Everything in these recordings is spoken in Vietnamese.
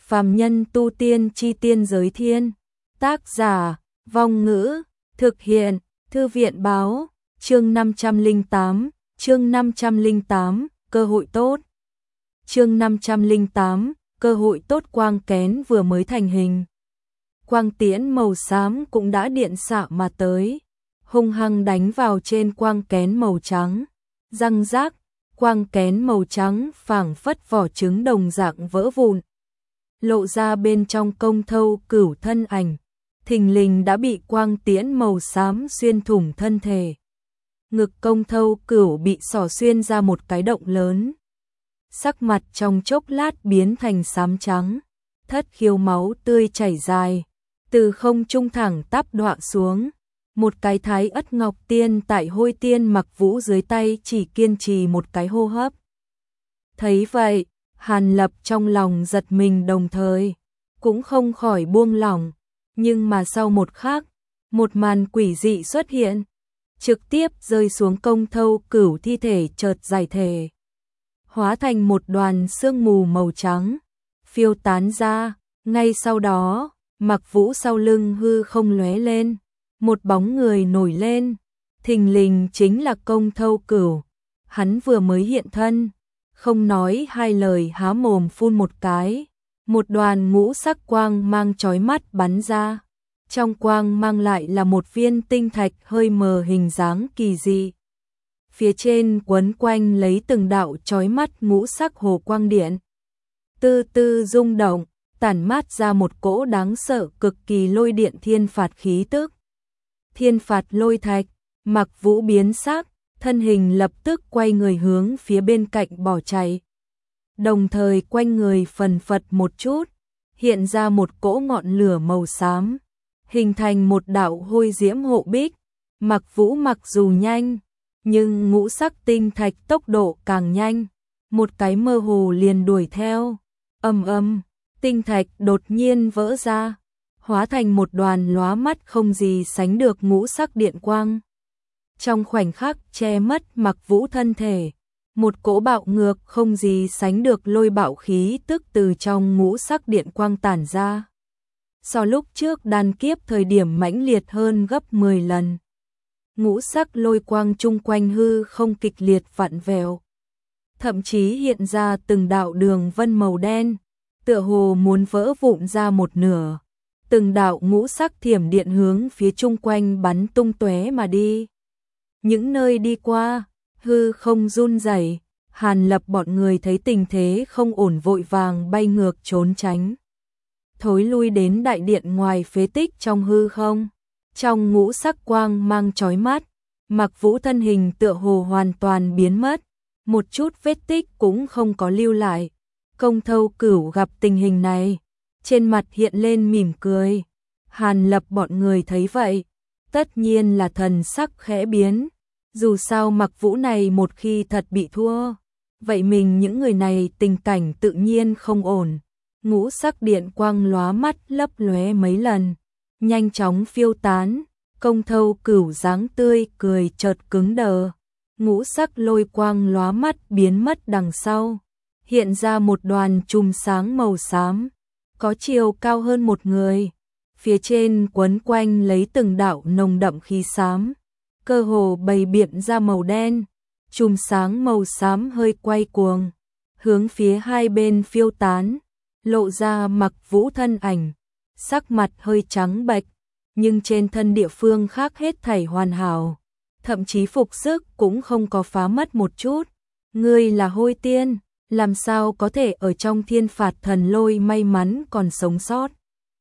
Phàm nhân tu tiên chi tiên giới thiên. Tác giả, Vong Ngữ, thực hiện, Thư viện báo, chương 508, cơ hội tốt. Chương 508, cơ hội tốt. Quang kén vừa mới thành hình. Quang tiễn màu xám cũng đã điện xạ mà tới, hung hăng đánh vào trên quang kén màu trắng. Răng rác, quang kén màu trắng phảng phất vỏ trứng đồng dạng vỡ vụn. Lộ ra bên trong Công Thâu Cửu thân ảnh, thình lình đã bị quang tiễn màu xám xuyên thủng thân thể. Ngực Công Thâu Cửu bị xỏ xuyên ra một cái động lớn. Sắc mặt trong chốc lát biến thành xám trắng, thất khiếu máu tươi chảy dài, từ không trung thẳng tắp đọa xuống. Một cái Thái Ất Ngọc Tiên tại Hôi Tiên Mặc Vũ dưới tay chỉ kiên trì một cái hô hấp. Thấy vậy, Hàn Lập trong lòng giật mình đồng thời cũng không khỏi buông lỏng, nhưng mà sau một khắc, một màn quỷ dị xuất hiện, trực tiếp rơi xuống Công Thâu Cửu thi thể chợt giải thể, hóa thành một đoàn sương mù màu trắng, phiêu tán ra. Ngay sau đó, Mặc Vũ sau lưng hư không lóe lên, một bóng người nổi lên, thình lình chính là Công Thâu Cửu. Hắn vừa mới hiện thân, không nói hai lời há mồm phun một cái, một đoàn ngũ sắc quang mang chói mắt bắn ra. Trong quang mang lại là một viên tinh thạch hơi mờ hình dáng kỳ dị. Phía trên quấn quanh lấy từng đạo chói mắt ngũ sắc hồ quang điện. Từ từ rung động, tản mát ra một cỗ đáng sợ cực kỳ lôi điện thiên phạt khí tức. Thiên phạt lôi thạch. Mặc Vũ biến sắc, thân hình lập tức quay người hướng phía bên cạnh bỏ chạy. Đồng thời quanh người phần phật một chút, hiện ra một cỗ ngọn lửa màu xám, hình thành một đạo hôi diễm hộ bích. Mặc Vũ mặc dù nhanh, nhưng ngũ sắc tinh thạch tốc độ càng nhanh, một cái mơ hồ liền đuổi theo. Ầm ầm, tinh thạch đột nhiên vỡ ra, hóa thành một đoàn lóa mắt không gì sánh được ngũ sắc điện quang. Trong khoảnh khắc che mất Mặc Vũ thân thể, một cỗ bạo ngược không gì sánh được lôi bạo khí tức từ trong ngũ sắc điện quang tản ra. So lúc trước đan kiếp thời điểm mãnh liệt hơn gấp 10 lần. Ngũ sắc lôi quang chung quanh hư không kịch liệt vặn vẹo, thậm chí hiện ra từng đạo đường vân màu đen, tựa hồ muốn vỡ vụn ra một nửa. Từng đạo ngũ sắc thiểm điện hướng phía chung quanh bắn tung tóe mà đi. Những nơi đi qua, hư không run rẩy. Hàn Lập bọn người thấy tình thế không ổn vội vàng bay ngược trốn tránh, thối lui đến đại điện ngoài phế tích trong hư không. Trong ngũ sắc quang mang chói mắt, Mặc Vũ thân hình tựa hồ hoàn toàn biến mất, một chút vết tích cũng không có lưu lại. Công Thâu Cửu gặp tình hình này, trên mặt hiện lên mỉm cười. Hàn Lập bọn người thấy vậy, tất nhiên là thần sắc khẽ biến. Dù sao Mặc Vũ này một khi thật bị thua, vậy mình những người này tình cảnh tự nhiên không ổn. Ngũ sắc điện quang lóa mắt lấp lóe mấy lần, nhanh chóng phiêu tán. Công Thâu Cửu dáng tươi cười chợt cứng đờ, ngũ sắc lôi quang lóa mắt biến mất đằng sau, hiện ra một đoàn chùm sáng màu xám, có chiều cao hơn một người, phía trên quấn quanh lấy từng đạo nồng đậm khí xám, cơ hồ bày biện ra màu đen. Chùm sáng màu xám hơi quay cuồng, hướng phía hai bên phiêu tán, lộ ra Mặc Vũ thân ảnh, sắc mặt hơi trắng bệch, nhưng trên thân địa phương khác hết thảy hoàn hảo, thậm chí phục sức cũng không có phá mất một chút. Ngươi là Hôi Tiên, làm sao có thể ở trong thiên phạt thần lôi may mắn còn sống sót?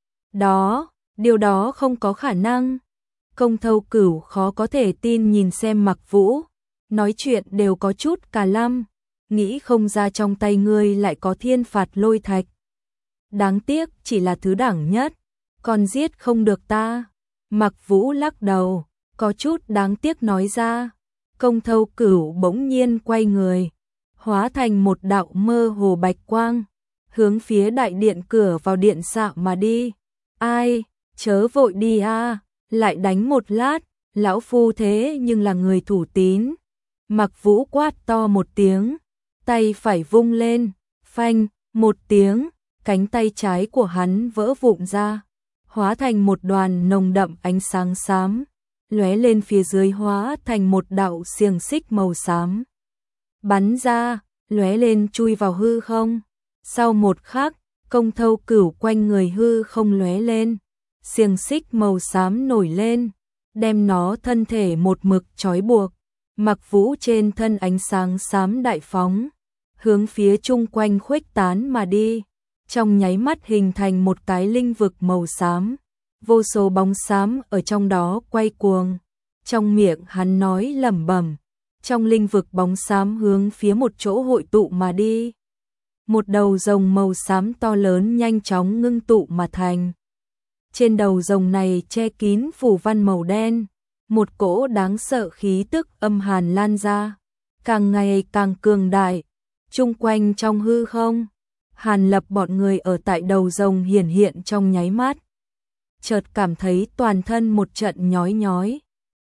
Điều đó không có khả năng. Công Thâu Cửu khó có thể tin nhìn xem Mặc Vũ, nói chuyện đều có chút cà lăm, nghĩ không ra trong tay ngươi lại có thiên phạt lôi thạch. Đáng tiếc chỉ là thứ đẳng nhất, còn giết không được ta. Mặc Vũ lắc đầu, có chút đáng tiếc nói ra. Công Thâu Cửu bỗng nhiên quay người, hóa thành một đạo mơ hồ bạch quang, hướng phía đại điện cửa vào điện xạ mà đi. Ai, chớ vội đi a, lại đánh một lát, lão phu thế nhưng là người thủ tín. Mặc Vũ quát to một tiếng, tay phải vung lên, phanh, một tiếng, cánh tay trái của hắn vỡ vụn ra, hóa thành một đoàn nồng đậm ánh sáng xám, lóe lên phía dưới hóa thành một đạo xiềng xích màu xám. Bắn ra, lóe lên chui vào hư không. Sau một khắc, Công Thâu Cửu quanh người hư không lóe lên, xiềng xích màu xám nổi lên, đem nó thân thể một mực trói buộc. Mặc Vũ trên thân ánh sáng xám đại phóng, hướng phía chung quanh khuếch tán mà đi, trong nháy mắt hình thành một cái linh vực màu xám, vô số bóng xám ở trong đó quay cuồng. Trong miệng hắn nói lẩm bẩm, trong linh vực bóng xám hướng phía một chỗ hội tụ mà đi. Một đầu rồng màu xám to lớn nhanh chóng ngưng tụ mà thành. Trên đầu rồng này che kín phù văn màu đen, một cỗ đáng sợ khí tức âm hàn lan ra, càng ngày càng cường đại. Chung quanh trong hư không, Hàn Lập bọn người ở tại đầu rồng hiển hiện trong nháy mắt. Chợt cảm thấy toàn thân một trận nhói nhói,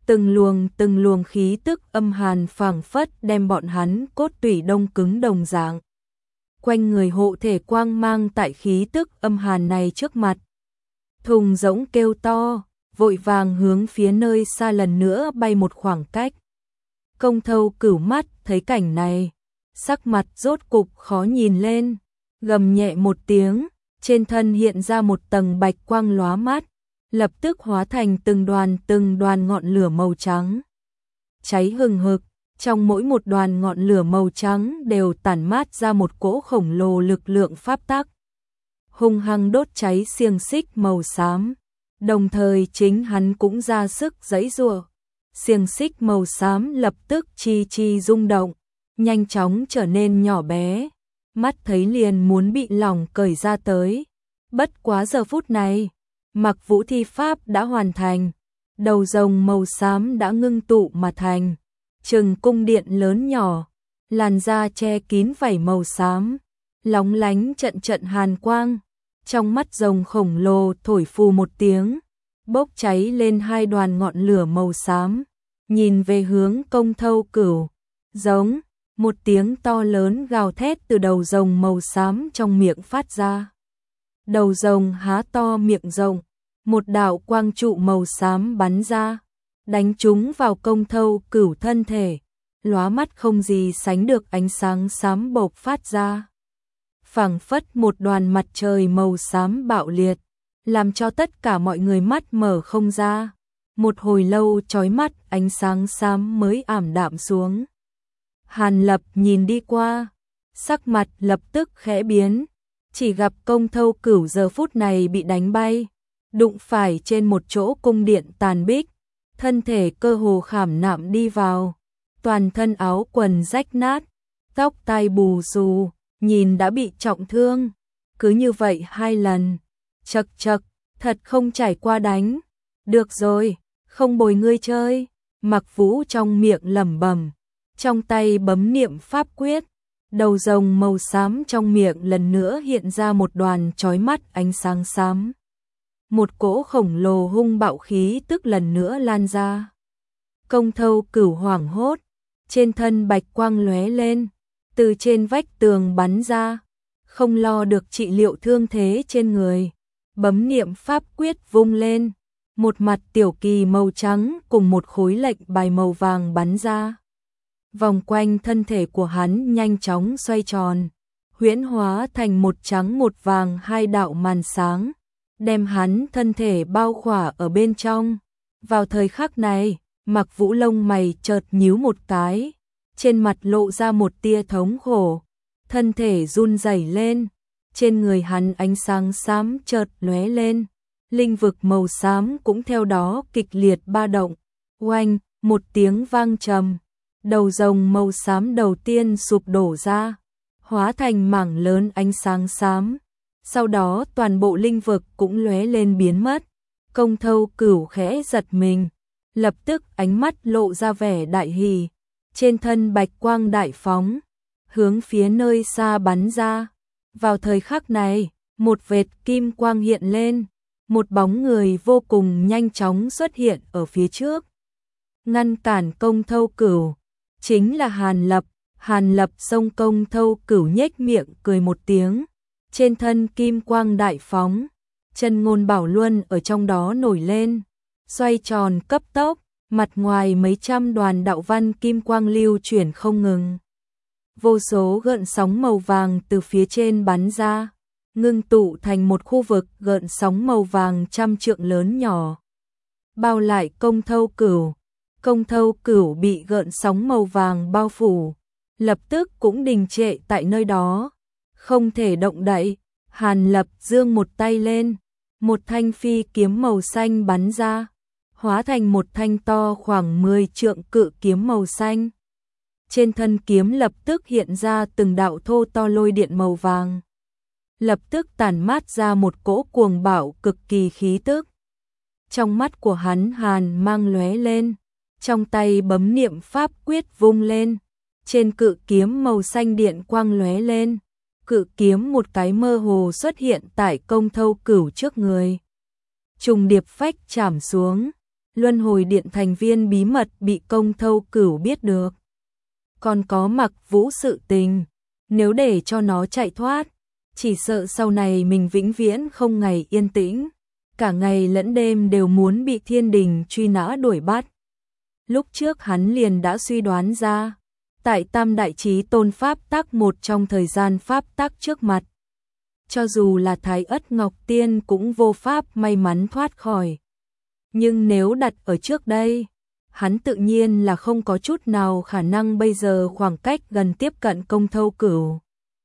từng luồng khí tức âm hàn phảng phất đem bọn hắn cốt tủy đông cứng đồng dạng. Quanh người hộ thể quang mang tại khí tức âm hàn này trước mặt. Thùng rỗng kêu to, vội vàng hướng phía nơi xa lần nữa bay một khoảng cách. Công Thâu Cửu mắt thấy cảnh này, sắc mặt rốt cục khó nhìn lên, gầm nhẹ một tiếng, trên thân hiện ra một tầng bạch quang lóa mắt, lập tức hóa thành từng đoàn ngọn lửa màu trắng. Cháy hừng hực, trong mỗi một đoàn ngọn lửa màu trắng đều tản mát ra một cỗ khổng lồ lực lượng pháp tắc, hung hăng đốt cháy xiềng xích màu xám, đồng thời chính hắn cũng ra sức giãy giụa. Xiềng xích màu xám lập tức chi chi rung động, nhanh chóng trở nên nhỏ bé, mắt thấy liền muốn bị lỏng cởi ra tới. Bất quá giờ phút này, Mặc Vũ thi pháp đã hoàn thành, đầu rồng màu xám đã ngưng tụ mà thành, chừng cung điện lớn nhỏ, làn da che kín vảy màu xám, lóng lánh trận trận hàn quang, trong mắt rồng khổng lồ thổi phù một tiếng, bốc cháy lên hai đoàn ngọn lửa màu xám, nhìn về hướng Công Thâu Cửu, giống một tiếng to lớn gào thét từ đầu rồng màu xám trong miệng phát ra. Đầu rồng há to miệng rộng, một đạo quang trụ màu xám bắn ra, đánh trúng vào Công Thâu Cửu thân thể, lóa mắt không gì sánh được ánh sáng xám bộc phát ra. Phảng phất một đoàn mặt trời màu xám bạo liệt, làm cho tất cả mọi người mắt mở không ra. Một hồi lâu chói mắt ánh sáng xám mới ảm đạm xuống. Hàn Lập nhìn đi qua, sắc mặt lập tức khẽ biến, chỉ gặp Công Thâu Cửu giờ phút này bị đánh bay, đụng phải trên một chỗ cung điện tàn bích, thân thể cơ hồ khảm nạm đi vào, toàn thân áo quần rách nát, tóc tai bù xù, nhìn đã bị trọng thương. Cứ như vậy hai lần, chậc chậc, thật không trải qua đánh. Được rồi, không bồi ngươi chơi. Mặc Vũ trong miệng lẩm bẩm, trong tay bấm niệm pháp quyết, đầu rồng màu xám trong miệng lần nữa hiện ra một đoàn chói mắt ánh sáng xám. Một cỗ khổng lồ hung bạo khí tức lần nữa lan ra. Công Thâu Cửu hoảng hốt, trên thân bạch quang lóe lên, từ trên vách tường bắn ra, không lo được trị liệu thương thế trên người, bấm niệm pháp quyết vung lên, một mặt tiểu kỳ màu trắng cùng một khối lệnh bài màu vàng bắn ra. Vòng quanh thân thể của hắn nhanh chóng xoay tròn, huyễn hóa thành một trắng một vàng hai đạo màn sáng, đem hắn thân thể bao khỏa ở bên trong. Vào thời khắc này, Mặc Vũ lông mày chợt nhíu một cái, trên mặt lộ ra một tia thống khổ, thân thể run rẩy lên, trên người hắn ánh sáng xám chợt lóe lên, linh vực màu xám cũng theo đó kịch liệt ba động. Oanh, một tiếng vang trầm, đầu rồng màu xám đầu tiên sụp đổ ra, hóa thành mảng lớn ánh sáng xám. Sau đó toàn bộ linh vực cũng lóe lên biến mất. Công Thâu Cửu khẽ giật mình, lập tức ánh mắt lộ ra vẻ đại hỉ, trên thân bạch quang đại phóng, hướng phía nơi xa bắn ra. Vào thời khắc này, một vệt kim quang hiện lên, một bóng người vô cùng nhanh chóng xuất hiện ở phía trước, ngăn cản Công Thâu Cửu, chính là Hàn Lập. Hàn Lập xông Công Thâu Cửu nhếch miệng cười một tiếng, trên thân kim quang đại phóng, chân ngôn bảo luân ở trong đó nổi lên, xoay tròn cấp tốc, mặt ngoài mấy trăm đoàn đạo văn kim quang lưu chuyển không ngừng. Vô số gợn sóng màu vàng từ phía trên bắn ra, ngưng tụ thành một khu vực gợn sóng màu vàng trăm trượng lớn nhỏ. Bao lại Công Thâu Cửu. Công Thâu Cửu bị gợn sóng màu vàng bao phủ, lập tức cũng đình trệ tại nơi đó, không thể động đậy. Hàn Lập giương một tay lên, một thanh phi kiếm màu xanh bắn ra, hóa thành một thanh to khoảng 10 trượng cự kiếm màu xanh. Trên thân kiếm lập tức hiện ra từng đạo thô to lôi điện màu vàng, lập tức tản mát ra một cỗ cuồng bạo cực kỳ khí tức. Trong mắt của hắn hàn mang lóe lên, trong tay bấm niệm pháp quyết vung lên, trên cự kiếm màu xanh điện quang lóe lên, cự kiếm một cái mơ hồ xuất hiện tại Công Thâu Cửu trước người. Trùng điệp phách chạm xuống, luân hồi điện thành viên bí mật bị Công Thâu Cửu biết được. Còn có Mặc Vũ sự tình, nếu để cho nó chạy thoát, chỉ sợ sau này mình vĩnh viễn không ngày yên tĩnh, cả ngày lẫn đêm đều muốn bị thiên đình truy nã đuổi bắt. Lúc trước hắn liền đã suy đoán ra, tại Tam Đại Chí Tôn Pháp Tắc một trong thời gian Pháp Tắc trước mặt, cho dù là Thái Ất Ngọc Tiên cũng vô pháp may mắn thoát khỏi. Nhưng nếu đặt ở trước đây, hắn tự nhiên là không có chút nào khả năng bây giờ khoảng cách gần tiếp cận Công Thâu Cửu.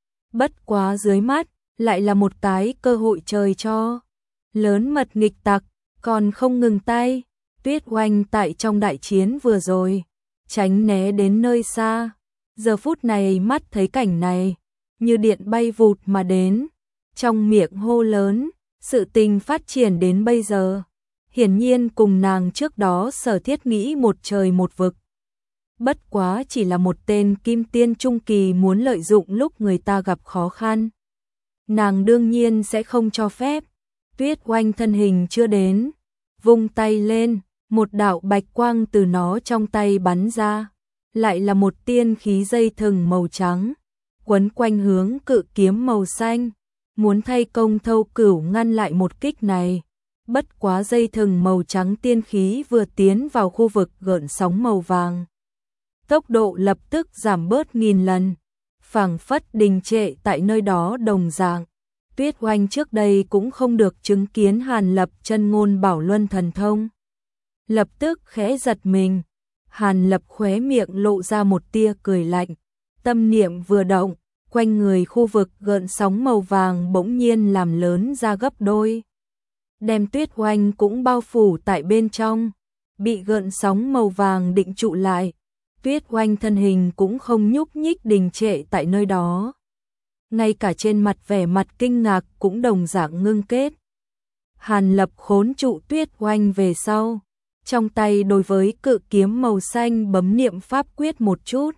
Bất quá dưới mắt, lại là một cái cơ hội trời cho. Lớn mật nghịch tặc, còn không ngừng tay. Tuyết Oanh tại trong đại chiến vừa rồi, tránh né đến nơi xa. Giờ phút này mắt thấy cảnh này, như điện bay vụt mà đến. Trong miệng hô lớn, sự tình phát triển đến bây giờ. Hiển nhiên cùng nàng trước đó sở thiết nghĩ một trời một vực. Bất quá chỉ là một tên kim tiên trung kỳ muốn lợi dụng lúc người ta gặp khó khăn. Nàng đương nhiên sẽ không cho phép. Tuyết Oanh thân hình chưa đến, vung tay lên, một đạo bạch quang từ nó trong tay bắn ra, lại là một tiên khí dây thừng màu trắng, quấn quanh hướng cự kiếm màu xanh, muốn thay Công Thâu Cửu ngăn lại một kích này. Bất quá dây thừng màu trắng tiên khí vừa tiến vào khu vực gợn sóng màu vàng, tốc độ lập tức giảm bớt nghìn lần, phảng phất đình trệ tại nơi đó đồng dạng. Tuyết Oanh trước đây cũng không được chứng kiến Hàn Lập chân ngôn bảo luân thần thông. Lập tức khẽ giật mình, Hàn Lập khóe miệng lộ ra một tia cười lạnh, tâm niệm vừa động, quanh người khu vực gợn sóng màu vàng bỗng nhiên làm lớn ra gấp đôi. Đem Tuyết Oanh cũng bao phủ tại bên trong, bị gợn sóng màu vàng định trụ lại. Tuyết Oanh thân hình cũng không nhúc nhích đình trệ tại nơi đó. Ngay cả trên mặt vẻ mặt kinh ngạc cũng đồng dạng ngưng kết. Hàn Lập khốn trụ Tuyết Oanh về sau, trong tay đối với cự kiếm màu xanh bấm niệm pháp quyết một chút.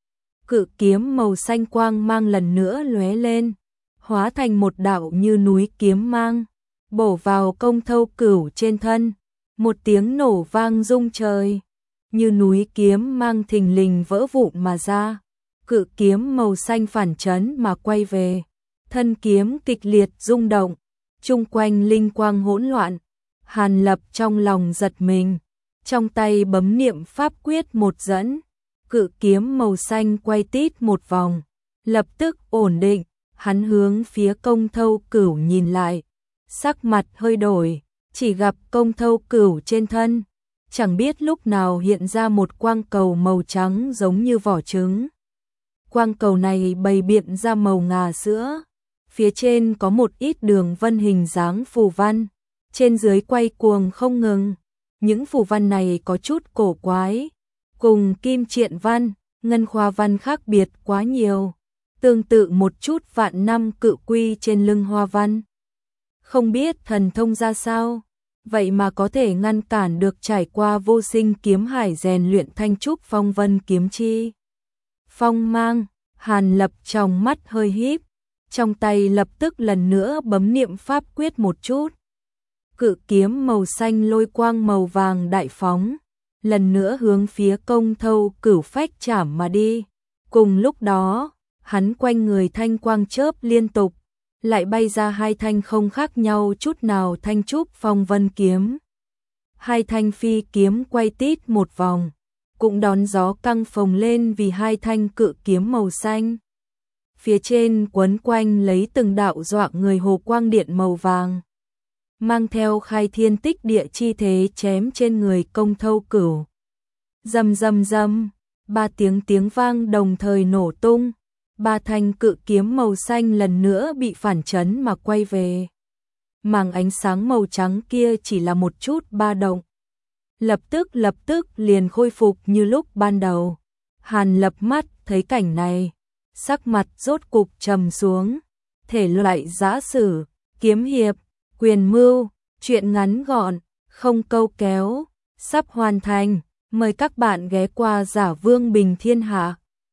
Cự kiếm màu xanh quang mang lần nữa lóe lên, hóa thành một đạo như núi kiếm mang, bổ vào Công Thâu Cửu trên thân. Một tiếng nổ vang rung trời, như núi kiếm mang thình lình vỡ vụn mà ra. Cự kiếm màu xanh phản chấn mà quay về, thân kiếm kịch liệt rung động, chung quanh linh quang hỗn loạn. Hàn Lập trong lòng giật mình, trong tay bấm niệm pháp quyết một dẫn, cự kiếm màu xanh quay tít một vòng, lập tức ổn định. Hắn hướng phía Công Thâu Cửu nhìn lại, sắc mặt hơi đổi, chỉ gặp Công Thâu Cửu trên thân, chẳng biết lúc nào hiện ra một quang cầu màu trắng giống như vỏ trứng. Quang cầu này bày biện ra màu ngà sữa, phía trên có một ít đường vân hình dáng phù văn, trên dưới quay cuồng không ngừng. Những phù văn này có chút cổ quái, cùng kim triện văn, ngân khoa văn khác biệt quá nhiều, tương tự một chút vạn năm cự quy trên lưng hoa văn. Không biết thần thông ra sao, vậy mà có thể ngăn cản được trải qua vô sinh kiếm hải rèn luyện thanh trúc phong vân kiếm chi. Phong mang, Hàn Lập trong mắt hơi híp, trong tay lập tức lần nữa bấm niệm pháp quyết một chút. Cự kiếm màu xanh lôi quang màu vàng đại phóng, lần nữa hướng phía Công Thâu Cửu phách chảm mà đi. Cùng lúc đó, hắn quanh người thanh quang chớp liên tục, lại bay ra hai thanh không khác nhau chút nào thanh trúc phong vân kiếm. Hai thanh phi kiếm quay tít một vòng, cũng đón gió căng phồng lên vì hai thanh cự kiếm màu xanh. Phía trên quấn quanh lấy từng đạo dọa người hồ quang điện màu vàng, mang theo khai thiên tích địa chi thế chém trên người Công Thâu Cửu. Rầm rầm rầm, ba tiếng vang đồng thời nổ tung, ba thanh cự kiếm màu xanh lần nữa bị phản chấn mà quay về. Màng ánh sáng màu trắng kia chỉ là một chút ba động, lập tức liền khôi phục như lúc ban đầu. Hàn Lập mắt thấy cảnh này, sắc mặt rốt cục trầm xuống. Thể loại giã sử, kiếm hiệp, quyền mưu, truyện ngắn gọn, không câu kéo, sắp hoàn thành. Mời các bạn ghé qua Giả Vương Bình Thiên Hạ.